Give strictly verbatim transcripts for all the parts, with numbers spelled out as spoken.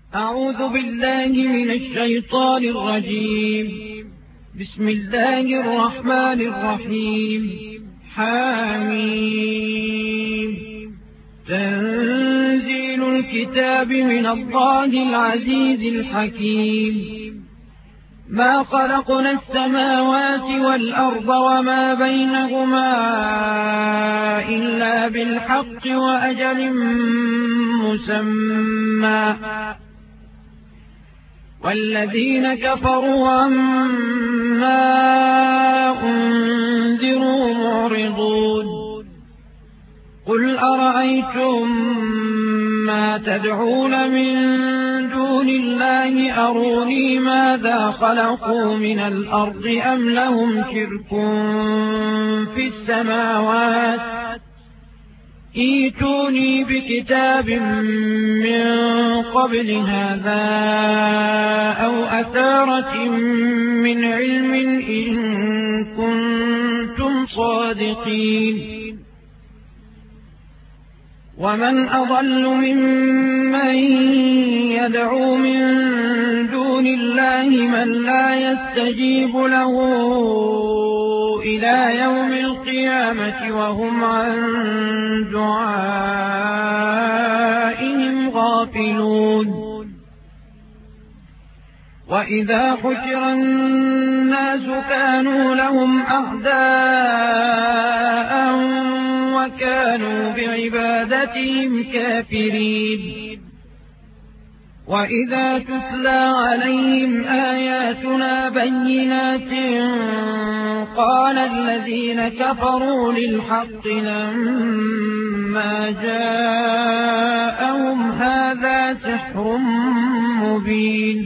أعوذ بالله من الشيطان الرجيم. بسم الله الرحمن الرحيم. حميم. تنزيل الكتاب من الله العزيز الحكيم. ما خلقنا السماوات والأرض وما بينهما إلا بالحق وأجل مسمى، والذين كفروا عما أنذروا معرضون. قل أرأيتم ما تدعون من دون الله أروني ماذا خلقوا من الأرض أم لهم شرك في السماوات، ائتوني بكتاب من قبل هذا أو أثارة من علم إن كنتم صادقين. ومن أضل ممن يدعو من دون الله من لا يستجيب له إلى يوم القيامة وهم عن دعائهم غافلون. وإذا حشر الناس كانوا لهم أعداء وكانوا بعبادتهم كافرين. وإذا تتلى عليهم آياتنا بينات قال الذين كفروا للحق لما جاءهم هذا سحر مبين.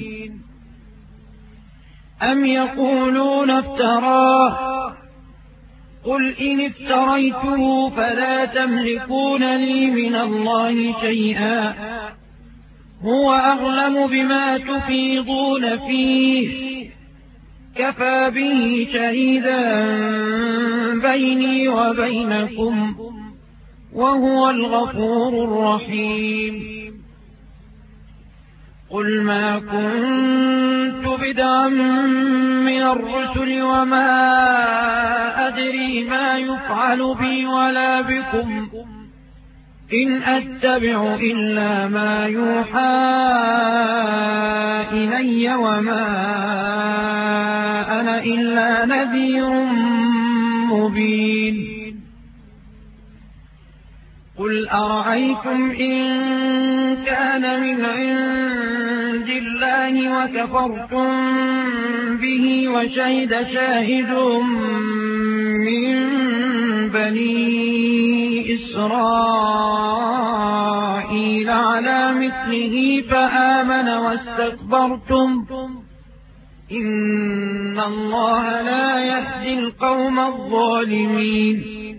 أم يقولون افتراه، قل إن افتريته فلا تملكون لي من الله شيئا، هو أعلم بما تفيضون فيه، كفى به شهيدا بيني وبينكم، وهو الغفور الرحيم. قل ما كنت بدعا من الرسل وما أدري ما يفعل بي ولا بكم، إن أتبع إلا ما يوحى إلي وما أنا إلا نذير مبين. قل أرأيتم إن كان من عند الله وكفرتم به وشهد شاهد من بني إسرائيل على مثله فآمن واستكبرتم، إن الله لا يهدي القوم الظالمين.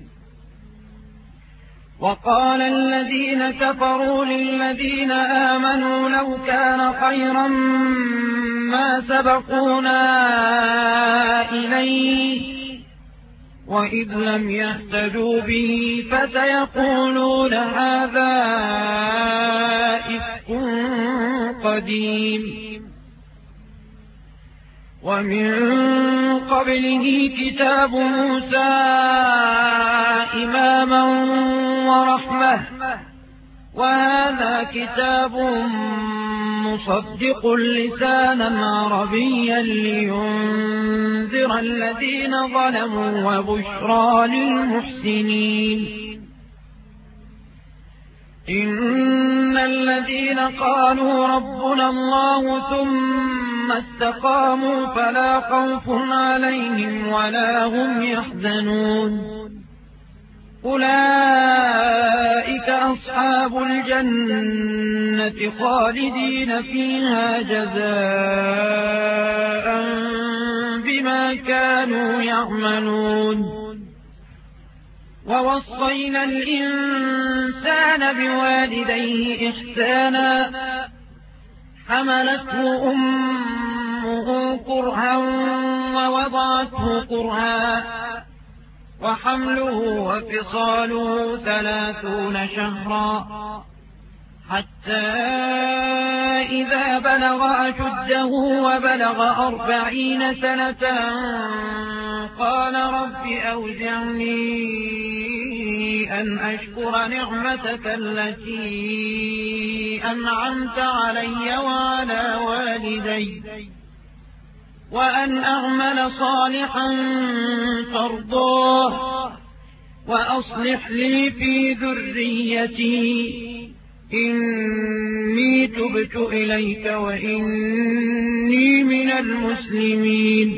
وقال الذين كفروا للذين آمنوا لو كان خيرا ما سبقونا إليه، وإذ لم يهتدوا به فسيقولون هذا إفك قديم. ومن قبله كتاب موسى إماما ورحمة، وهذا كتاب مصدق لسانا عربيا لينذر الذين ظلموا وبشرى للمحسنين. إن الذين قالوا ربنا الله ثم استقاموا فلا خوف عليهم ولا هم يحزنون، أولئك أصحاب الجنة خالدين فيها جزاء بما كانوا يعملون. ووصينا الإنسان بوالديه إحسانا، حملته أمه كرها ووضعته كرها، وحمله وفصاله ثلاثون شهرا، حتى إذا بلغ أشده وبلغ أربعين سنة قال رب أوزعني أن أشكر نعمتك التي أنعمت علي وعلى والدي وأن أعمل صالحا ترضاه وأصلح لي في ذريتي إني تبت إليك وإني من المسلمين.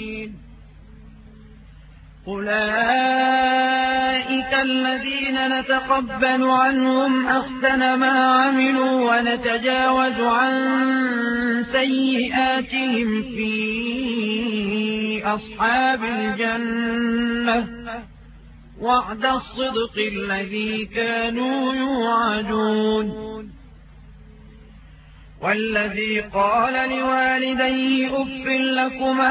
أولئك الذين نتقبل عنهم أحسن ما عملوا ونتجاوز عن سيئاتهم في أصحاب الجنة وعد الصدق الذي كانوا يوعدون. والذي قال لوالديه أف لكما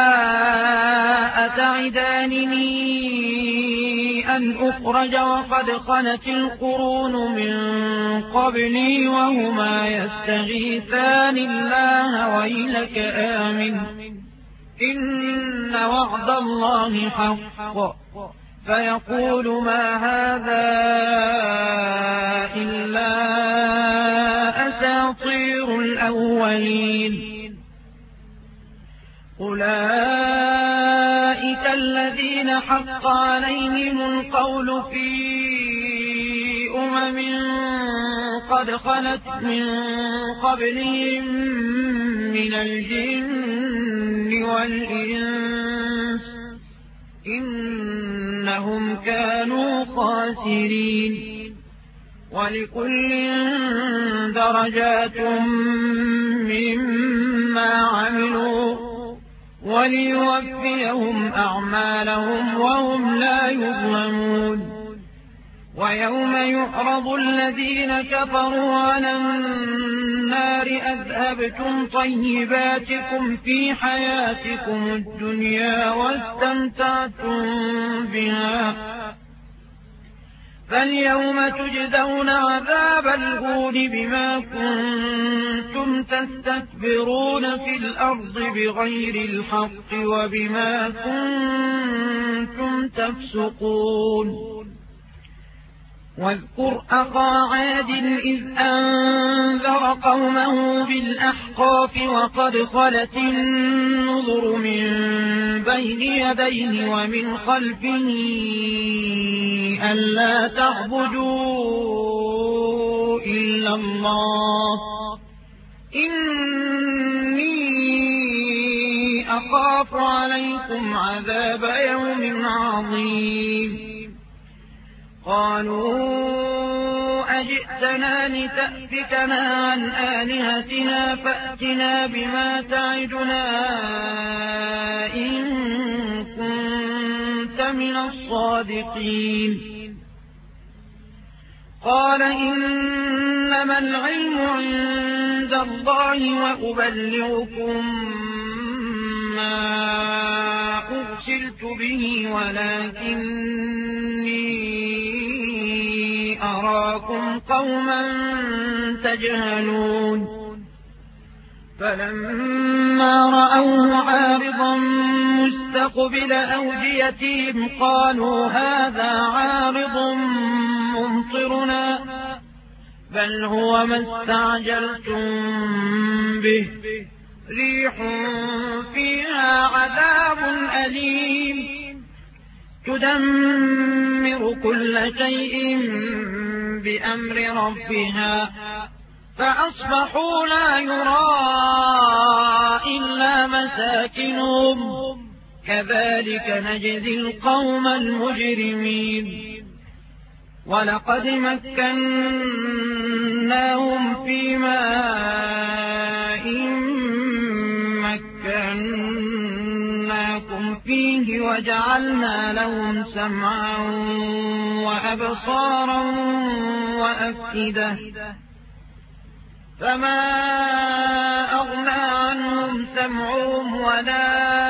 أتعدانني أن أخرج وقد خلت القرون من قبلي وهما يستغيثان الله ويلك آمن إن وعد الله حق فيقول ما هذا إلا أساطير الأولين. أولئك الذين حق عليهم القول في أمم قد خلت من قبلهم من الجن والإنس إنهم كانوا خاسرين. ولكل درجات مما عملوا وليوفيهم أعمالهم وهم لا يظلمون. ويوم يعرض الذين كفروا على النار أذهبتم طيباتكم في حياتكم الدنيا واستمتعتم بها فاليوم تجزون عذاب الهون بما كنتم تستكبرون في الأرض بغير الحق وبما كنتم تفسقون. واذكر أخا عاد إذ أنذر قومه بالأحقاف وقد خلت النذر من بين يديه ومن خلفه ألا تعبدوا إلا الله إني أخاف عليكم عذاب يوم عظيم. قالوا أجئتنا لتأفكنا عن آلهتنا فأتنا بما تعدنا إن كنت من الصادقين. قال إنما العلم عند الله وأبلغكم ما أرسلت به ولكني أراكم قوما تجهلون. فلما رأوه عارضا مستقبل أوديتهم قالوا هذا عارض ممطرنا بل هو ما استعجلتم به ريح فيها عذاب أليم تدمر كل شيء بأمر ربها فأصبحوا لا يرى إلا مساكنهم كذلك نجزي القوم المجرمين. ولقد مكناهم في ماء مكناكم فيه وجعلنا لهم سمعا وأبصارا وأفئدة فما أغنى عنهم سمعهم ولا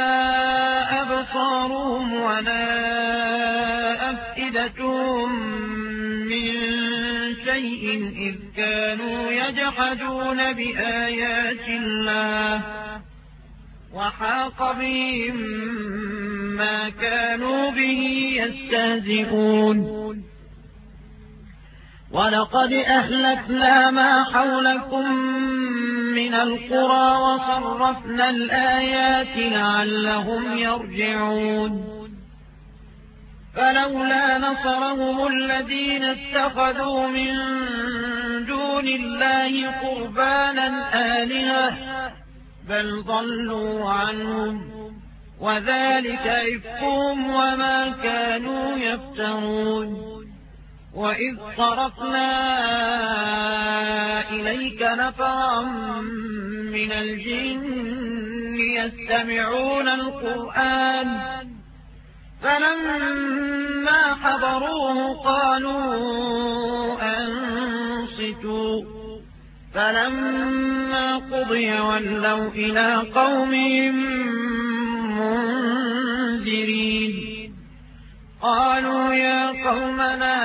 أبصارهم ولا أفئدتهم من شيء إذ كانوا يجحدون بآيات الله وحاق بهم ما كانوا به يستهزئون ولقد أهلكنا ما حولكم من القرى وصرفنا الآيات لعلهم يرجعون فلولا نصرهم الذين اتخذوا من دون الله قربانا آلهة بل ضلوا عنهم وذلك إفكهم وما كانوا يفترون وإذ صرفنا إليك نفرا من الجن يستمعون القرآن فلما حضروه قالوا أنصتوا فلما قضي ولوا إلى قومهم منذرين قالوا يا قومنا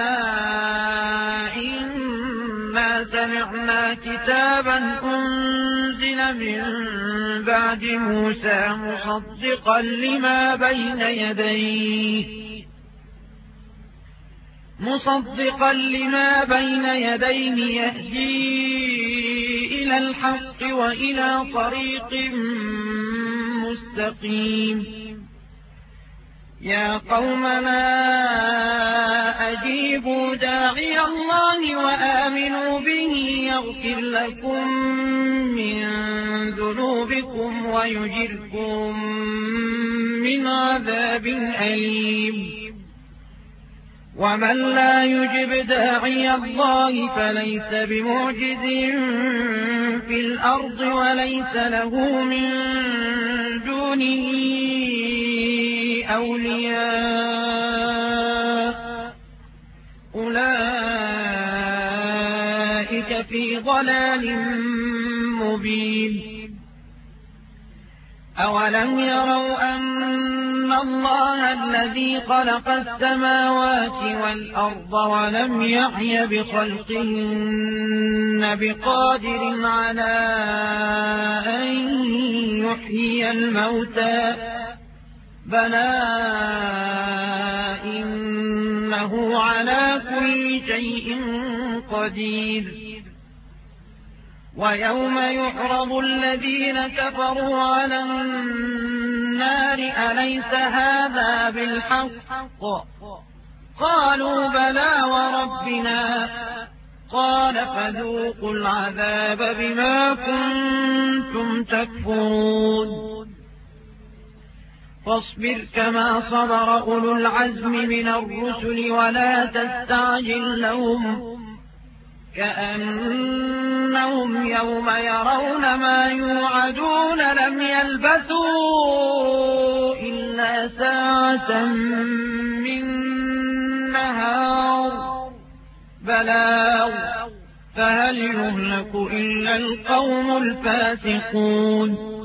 إنا سمعنا كتابا أنزل من بعد موسى مصدقا لما بين يديه مصدقا لما بين يديه يهدي إلى الحق وإلى طريق مستقيم يا قومنا أجيبوا داعي الله وآمنوا به يغفر لكم من ذنوبكم ويجركم من عذاب أليم ومن لا يجب داعي الله فليس بمعجز في الأرض وليس له من دونه أولياء أولئك في ضلال مبين أولم يروا أن الله الذي خلق السماوات والأرض ولم يعي بخلقهن بقادر على أن يحيي الموتى بلى إنه على كل شيء قدير ويوم يعرض الذين كفروا على النار أليس هذا بالحق قالوا بلى وربنا قال فذوقوا العذاب بما كنتم تكفرون فاصبر كما صبر أولو العزم من الرسل ولا تستعجل لهم كأنهم يوم يرون ما يوعدون لم يلبثوا إلا ساعة من نهار بلاغ فهل يهلك إلا القوم الفاسقون